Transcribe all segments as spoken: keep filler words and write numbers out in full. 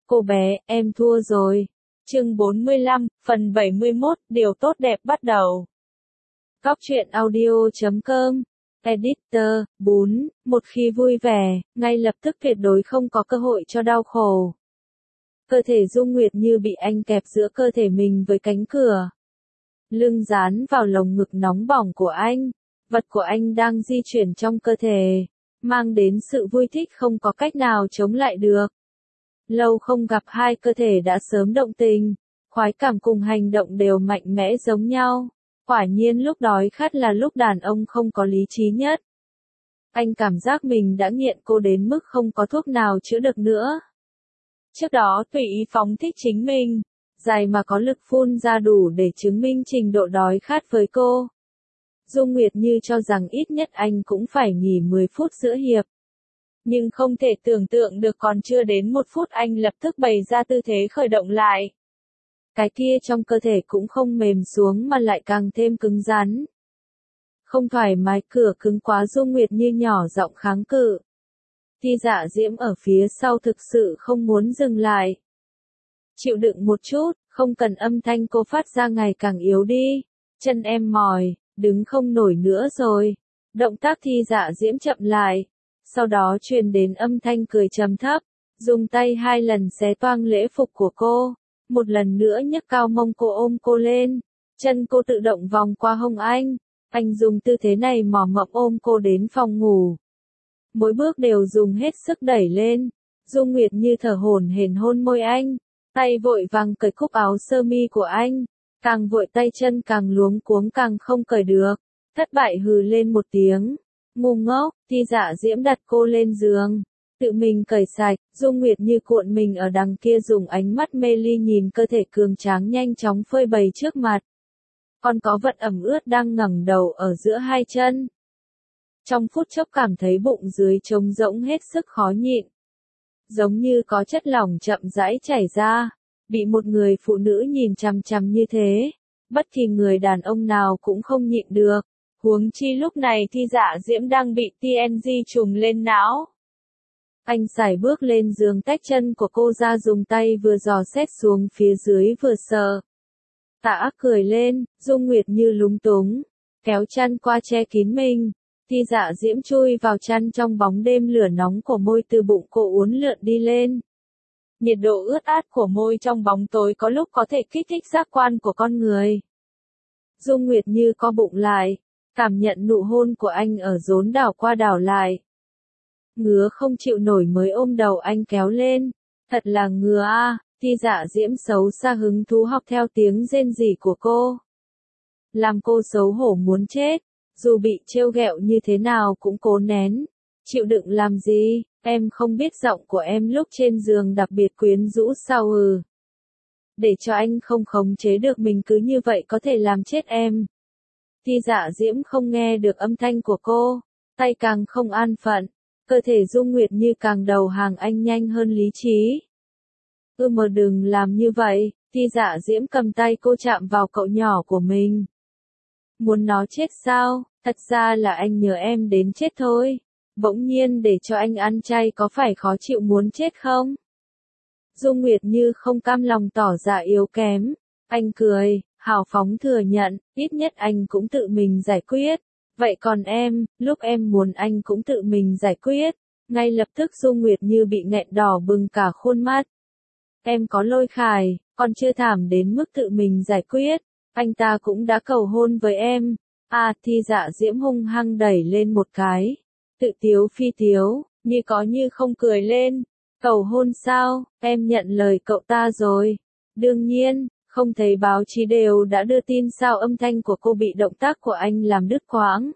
Cô bé, em thua rồi. Chương bốn mươi lăm, phần bảy mươi mốt, điều tốt đẹp bắt đầu. Cóc truyện audio chấm com, Editor, bốn, một khi vui vẻ, ngay lập tức tuyệt đối không có cơ hội cho đau khổ. Cơ thể Dung Nguyệt như bị anh kẹp giữa cơ thể mình với cánh cửa. Lưng dán vào lồng ngực nóng bỏng của anh, vật của anh đang di chuyển trong cơ thể, mang đến sự vui thích không có cách nào chống lại được. Lâu không gặp hai cơ thể đã sớm động tình, khoái cảm cùng hành động đều mạnh mẽ giống nhau. Quả nhiên lúc đói khát là lúc đàn ông không có lý trí nhất. Anh cảm giác mình đã nghiện cô đến mức không có thuốc nào chữa được nữa. Trước đó tùy ý phóng thích chính mình, dài mà có lực phun ra đủ để chứng minh trình độ đói khát với cô. Dung Nguyệt như cho rằng ít nhất anh cũng phải nghỉ mười phút giữa hiệp. Nhưng không thể tưởng tượng được còn chưa đến một phút anh lập tức bày ra tư thế khởi động lại. Cái kia trong cơ thể cũng không mềm xuống mà lại càng thêm cứng rắn. Không thoải mái cửa cứng quá Dung Nguyệt như nhỏ giọng kháng cự. Ti Dạ Diễm ở phía sau thực sự không muốn dừng lại. Chịu đựng một chút, không cần âm thanh cô phát ra ngày càng yếu đi. Chân em mỏi, đứng không nổi nữa rồi. Động tác Ti Dạ Diễm chậm lại. Sau đó truyền đến âm thanh cười trầm thấp, dùng tay hai lần xé toang lễ phục của cô, một lần nữa nhấc cao mông cô ôm cô lên, chân cô tự động vòng qua hông anh, anh dùng tư thế này mò mẫm ôm cô đến phòng ngủ. Mỗi bước đều dùng hết sức đẩy lên, Dung Nguyệt như thở hổn hển hôn môi anh, tay vội vàng cởi cúc áo sơ mi của anh, càng vội tay chân càng luống cuống càng không cởi được, thất bại hừ lên một tiếng. Ngu ngốc, Ti Dạ Diễm đặt cô lên giường, tự mình cởi sạch, Dung Nguyệt như cuộn mình ở đằng kia dùng ánh mắt mê ly nhìn cơ thể cường tráng nhanh chóng phơi bày trước mặt. Còn có vật ẩm ướt đang ngẩng đầu ở giữa hai chân. Trong phút chốc cảm thấy bụng dưới trống rỗng hết sức khó nhịn. Giống như có chất lỏng chậm rãi chảy ra, bị một người phụ nữ nhìn chằm chằm như thế, bất kỳ người đàn ông nào cũng không nhịn được. Huống chi lúc này Thi Dạ Diễm đang bị tê en giê trùm lên não. Anh sải bước lên giường tách chân của cô ra dùng tay vừa dò xét xuống phía dưới vừa sờ. Tạ Ác cười lên, Dung Nguyệt như lúng túng, kéo chăn qua che kín mình. Thi Dạ Diễm chui vào chăn trong bóng đêm lửa nóng của môi từ bụng cô uốn lượn đi lên. Nhiệt độ ướt át của môi trong bóng tối có lúc có thể kích thích giác quan của con người. Dung Nguyệt như co bụng lại. Cảm nhận nụ hôn của anh ở rốn đảo qua đảo lại. Ngứa không chịu nổi mới ôm đầu anh kéo lên. Thật là ngứa a, à, Ti Dạ Diễm xấu xa hứng thú học theo tiếng rên rỉ của cô. Làm cô xấu hổ muốn chết, dù bị trêu ghẹo như thế nào cũng cố nén. Chịu đựng làm gì, em không biết giọng của em lúc trên giường đặc biệt quyến rũ sao ừ. Để cho anh không khống chế được mình cứ như vậy có thể làm chết em. Ti Dạ Diễm không nghe được âm thanh của cô, tay càng không an phận, cơ thể Dung Nguyệt như càng đầu hàng anh nhanh hơn lý trí. Ư mà đừng làm như vậy, Ti Dạ Diễm cầm tay cô chạm vào cậu nhỏ của mình. Muốn nó chết sao, thật ra là anh nhớ em đến chết thôi, bỗng nhiên để cho anh ăn chay có phải khó chịu muốn chết không? Dung Nguyệt như không cam lòng tỏ ra yếu kém, anh cười. Hào phóng thừa nhận, ít nhất anh cũng tự mình giải quyết. Vậy còn em, lúc em muốn anh cũng tự mình giải quyết. Ngay lập tức Dung Nguyệt như bị nghẹn đỏ bừng cả khuôn mắt. Em có lôi khải, còn chưa thảm đến mức tự mình giải quyết. Anh ta cũng đã cầu hôn với em. À, Thi Dạ Diễm hung hăng đẩy lên một cái. Tự tiếu phi tiếu, như có như không cười lên. Cầu hôn sao, em nhận lời cậu ta rồi. Đương nhiên. Không thấy báo chí đều đã đưa tin sao âm thanh của cô bị động tác của anh làm đứt quãng.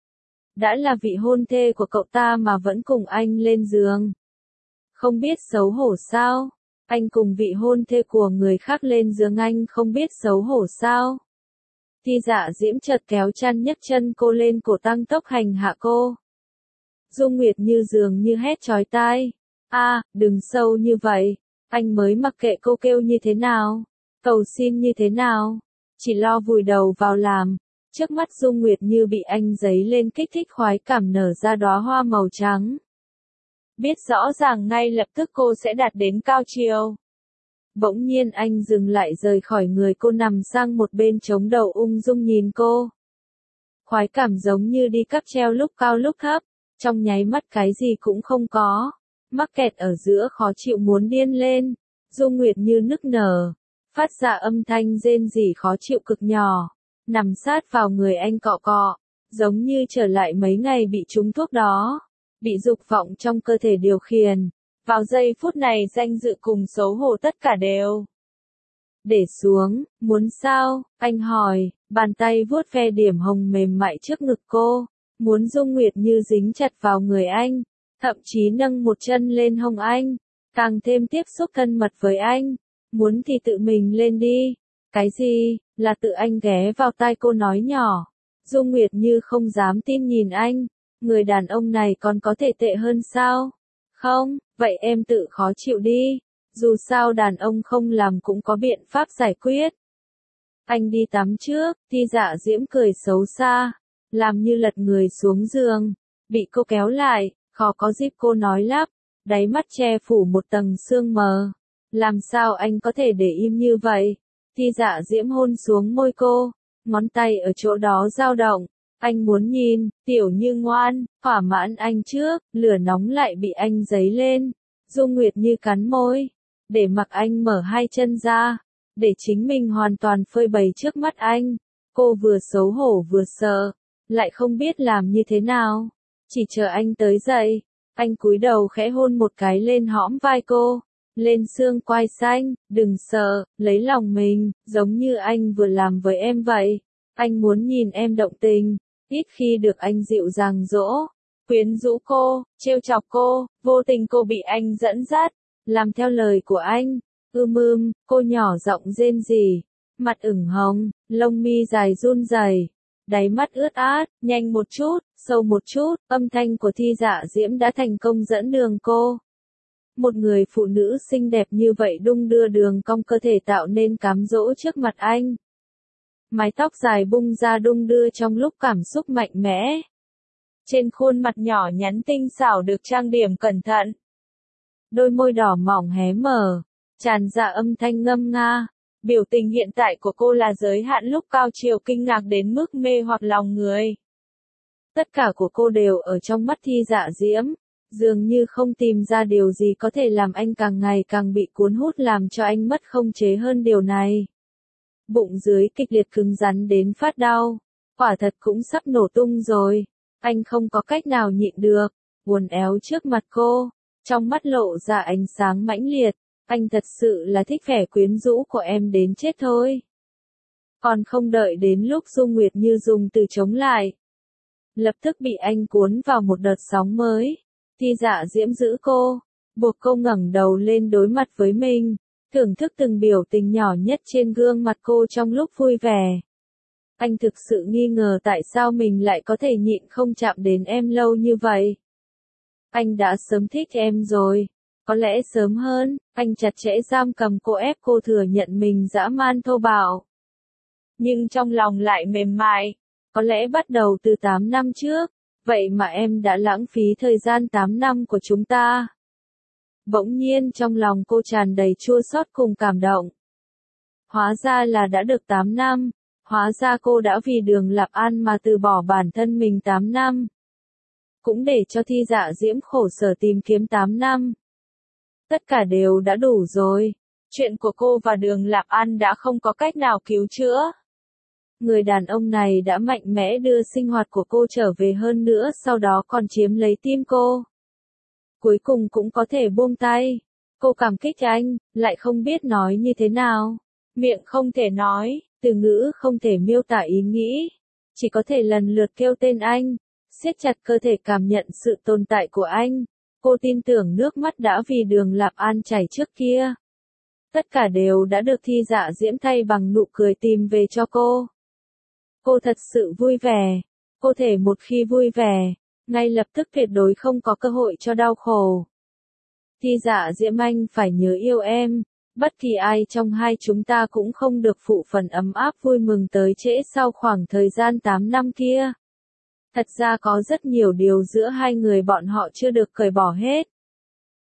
Đã là vị hôn thê của cậu ta mà vẫn cùng anh lên giường. Không biết xấu hổ sao? Anh cùng vị hôn thê của người khác lên giường anh không biết xấu hổ sao? Ti Dạ Diễm chợt kéo chăn nhấc chân cô lên cổ tăng tốc hành hạ cô. Dung Nguyệt như dường như hét chói tai. A, đừng sâu như vậy, anh mới mặc kệ cô kêu như thế nào. Cầu xin như thế nào? Chỉ lo vùi đầu vào làm. Trước mắt Dung Nguyệt như bị anh giấy lên kích thích khoái cảm nở ra đóa hoa màu trắng. biết rõ ràng ngay lập tức cô sẽ đạt đến cao chiều. Bỗng nhiên anh dừng lại rời khỏi người cô nằm sang một bên chống đầu ung dung nhìn cô. Khoái cảm giống như đi cáp treo lúc cao lúc thấp, trong nháy mắt cái gì cũng không có, mắc kẹt ở giữa khó chịu muốn điên lên. Dung Nguyệt Như nức nở, phát ra âm thanh rên rỉ khó chịu cực nhỏ, nằm sát vào người anh cọ cọ, giống như trở lại mấy ngày bị trúng thuốc đó, bị dục vọng trong cơ thể điều khiển. Vào giây phút này danh dự cùng xấu hổ tất cả đều để xuống. Muốn sao? Anh hỏi, bàn tay vuốt ve điểm hồng mềm mại trước ngực cô, muốn Dung Nguyệt Như dính chặt vào người anh, thậm chí nâng một chân lên hông anh, càng thêm tiếp xúc thân mật với anh. Muốn thì tự mình lên đi. Cái gì? Là tự anh ghé vào tai cô nói nhỏ. Dung Nguyệt Như không dám tin nhìn anh, người đàn ông này còn có thể tệ hơn sao? Không, vậy em tự khó chịu đi, dù sao đàn ông không làm cũng có biện pháp giải quyết. Anh đi tắm trước. Thi Dạ Diễm cười xấu xa, làm như lật người xuống giường, bị cô kéo lại, khó có dịp cô nói lắp, đáy mắt che phủ một tầng sương mờ. Làm sao anh có thể để im như vậy? Thi Dạ Diễm hôn xuống môi cô, ngón tay ở chỗ đó dao động. Anh muốn nhìn, Tiểu Như ngoan, thỏa mãn anh trước. Lửa nóng lại bị anh dấy lên. Dung Nguyệt Như cắn môi, để mặc anh mở hai chân ra, để chính mình hoàn toàn phơi bày trước mắt anh. Cô vừa xấu hổ vừa sợ, lại không biết làm như thế nào, chỉ chờ anh tới dậy. Anh cúi đầu khẽ hôn một cái lên hõm vai cô, lên xương quai xanh. Đừng sợ, lấy lòng mình, giống như anh vừa làm với em vậy. Anh muốn nhìn em động tình, ít khi được anh dịu dàng dỗ, quyến rũ cô, trêu chọc cô. Vô tình cô bị anh dẫn dắt, làm theo lời của anh. Ưm ưm, cô nhỏ giọng rên rỉ, mặt ửng hồng, lông mi dài run rẩy, đáy mắt ướt át. Nhanh một chút, sâu một chút. Âm thanh của Thi Dạ Diễm đã thành công dẫn đường cô. Một người phụ nữ xinh đẹp như vậy đung đưa đường cong cơ thể tạo nên cám dỗ trước mặt anh. Mái tóc dài bung ra đung đưa trong lúc cảm xúc mạnh mẽ. Trên khuôn mặt nhỏ nhắn tinh xảo được trang điểm cẩn thận. Đôi môi đỏ mỏng hé mở, tràn ra âm thanh ngâm nga. Biểu tình hiện tại của cô là giới hạn lúc cao chiều kinh ngạc đến mức mê hoặc lòng người. Tất cả của cô đều ở trong mắt Thi Dạ Diễm, dường như không tìm ra điều gì có thể làm anh càng ngày càng bị cuốn hút, làm cho anh mất khống chế hơn điều này. Bụng dưới kịch liệt cứng rắn đến phát đau, quả thật cũng sắp nổ tung rồi. Anh không có cách nào nhịn được, uốn éo trước mặt cô, trong mắt lộ ra ánh sáng mãnh liệt. Anh thật sự là thích vẻ quyến rũ của em đến chết thôi. Còn không đợi đến lúc Dung Nguyệt Như dùng từ chống lại, lập tức bị anh cuốn vào một đợt sóng mới. Thi Dạ Diễm giữ cô, buộc cô ngẩng đầu lên đối mặt với mình, thưởng thức từng biểu tình nhỏ nhất trên gương mặt cô trong lúc vui vẻ. Anh thực sự nghi ngờ tại sao mình lại có thể nhịn không chạm đến em lâu như vậy. Anh đã sớm thích em rồi. Có lẽ sớm hơn. Anh chặt chẽ giam cầm cô, ép cô thừa nhận mình dã man thô bạo. Nhưng trong lòng lại mềm mại. Có lẽ bắt đầu từ tám năm trước. Vậy mà em đã lãng phí thời gian tám năm của chúng ta. Bỗng nhiên trong lòng cô tràn đầy chua xót cùng cảm động. Hóa ra là đã được tám năm. Hóa ra cô đã vì Đường Lạp An mà từ bỏ bản thân mình tám năm. Cũng để cho Thi Dạ Diễm khổ sở tìm kiếm tám năm. Tất cả đều đã đủ rồi. Chuyện của cô và Đường Lạp An đã không có cách nào cứu chữa. Người đàn ông này đã mạnh mẽ đưa sinh hoạt của cô trở về, hơn nữa sau đó còn chiếm lấy tim cô. Cuối cùng cũng có thể buông tay. Cô cảm kích anh, lại không biết nói như thế nào. Miệng không thể nói, từ ngữ không thể miêu tả ý nghĩ. Chỉ có thể lần lượt kêu tên anh, siết chặt cơ thể cảm nhận sự tồn tại của anh. Cô tin tưởng nước mắt đã vì Đường Lạp An chảy trước kia. Tất cả đều đã được Thi Dạ Diễm thay bằng nụ cười tìm về cho cô. Cô thật sự vui vẻ. Cô thể một khi vui vẻ, ngay lập tức tuyệt đối không có cơ hội cho đau khổ. Thi Dạ Diễm, anh phải nhớ yêu em. Bất kỳ ai trong hai chúng ta cũng không được phụ phần ấm áp vui mừng tới trễ sau khoảng thời gian tám năm kia. Thật ra có rất nhiều điều giữa hai người bọn họ chưa được cởi bỏ hết.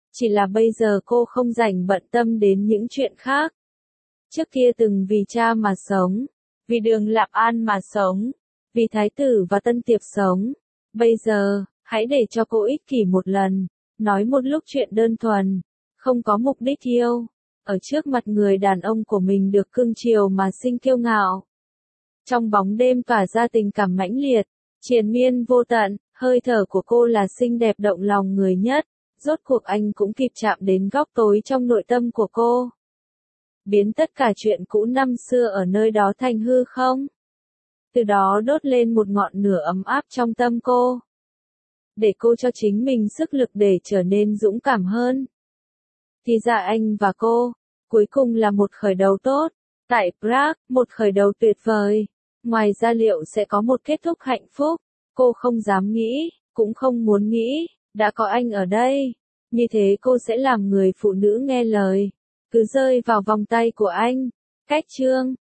Chỉ là bây giờ cô không rảnh bận tâm đến những chuyện khác. Trước kia từng vì cha mà sống, vì Đường Lạp An mà sống, vì Thái tử và Tân Tiệp sống. Bây giờ, hãy để cho cô ích kỷ một lần, nói một lúc chuyện đơn thuần, không có mục đích yêu, ở trước mặt người đàn ông của mình được cưng chiều mà sinh kiêu ngạo. Trong bóng đêm tỏa ra tình cảm mãnh liệt, triền miên vô tận, hơi thở của cô là xinh đẹp động lòng người nhất, rốt cuộc anh cũng kịp chạm đến góc tối trong nội tâm của cô. Biến tất cả chuyện cũ năm xưa ở nơi đó thành hư không? Từ đó đốt lên một ngọn lửa ấm áp trong tâm cô. Để cô cho chính mình sức lực để trở nên dũng cảm hơn. Thì ra anh và cô, cuối cùng là một khởi đầu tốt. Tại Prague, một khởi đầu tuyệt vời. Ngoài ra liệu sẽ có một kết thúc hạnh phúc? Cô không dám nghĩ, cũng không muốn nghĩ. Đã có anh ở đây. Như thế cô sẽ làm người phụ nữ nghe lời. Cứ rơi vào vòng tay của anh. Cách chương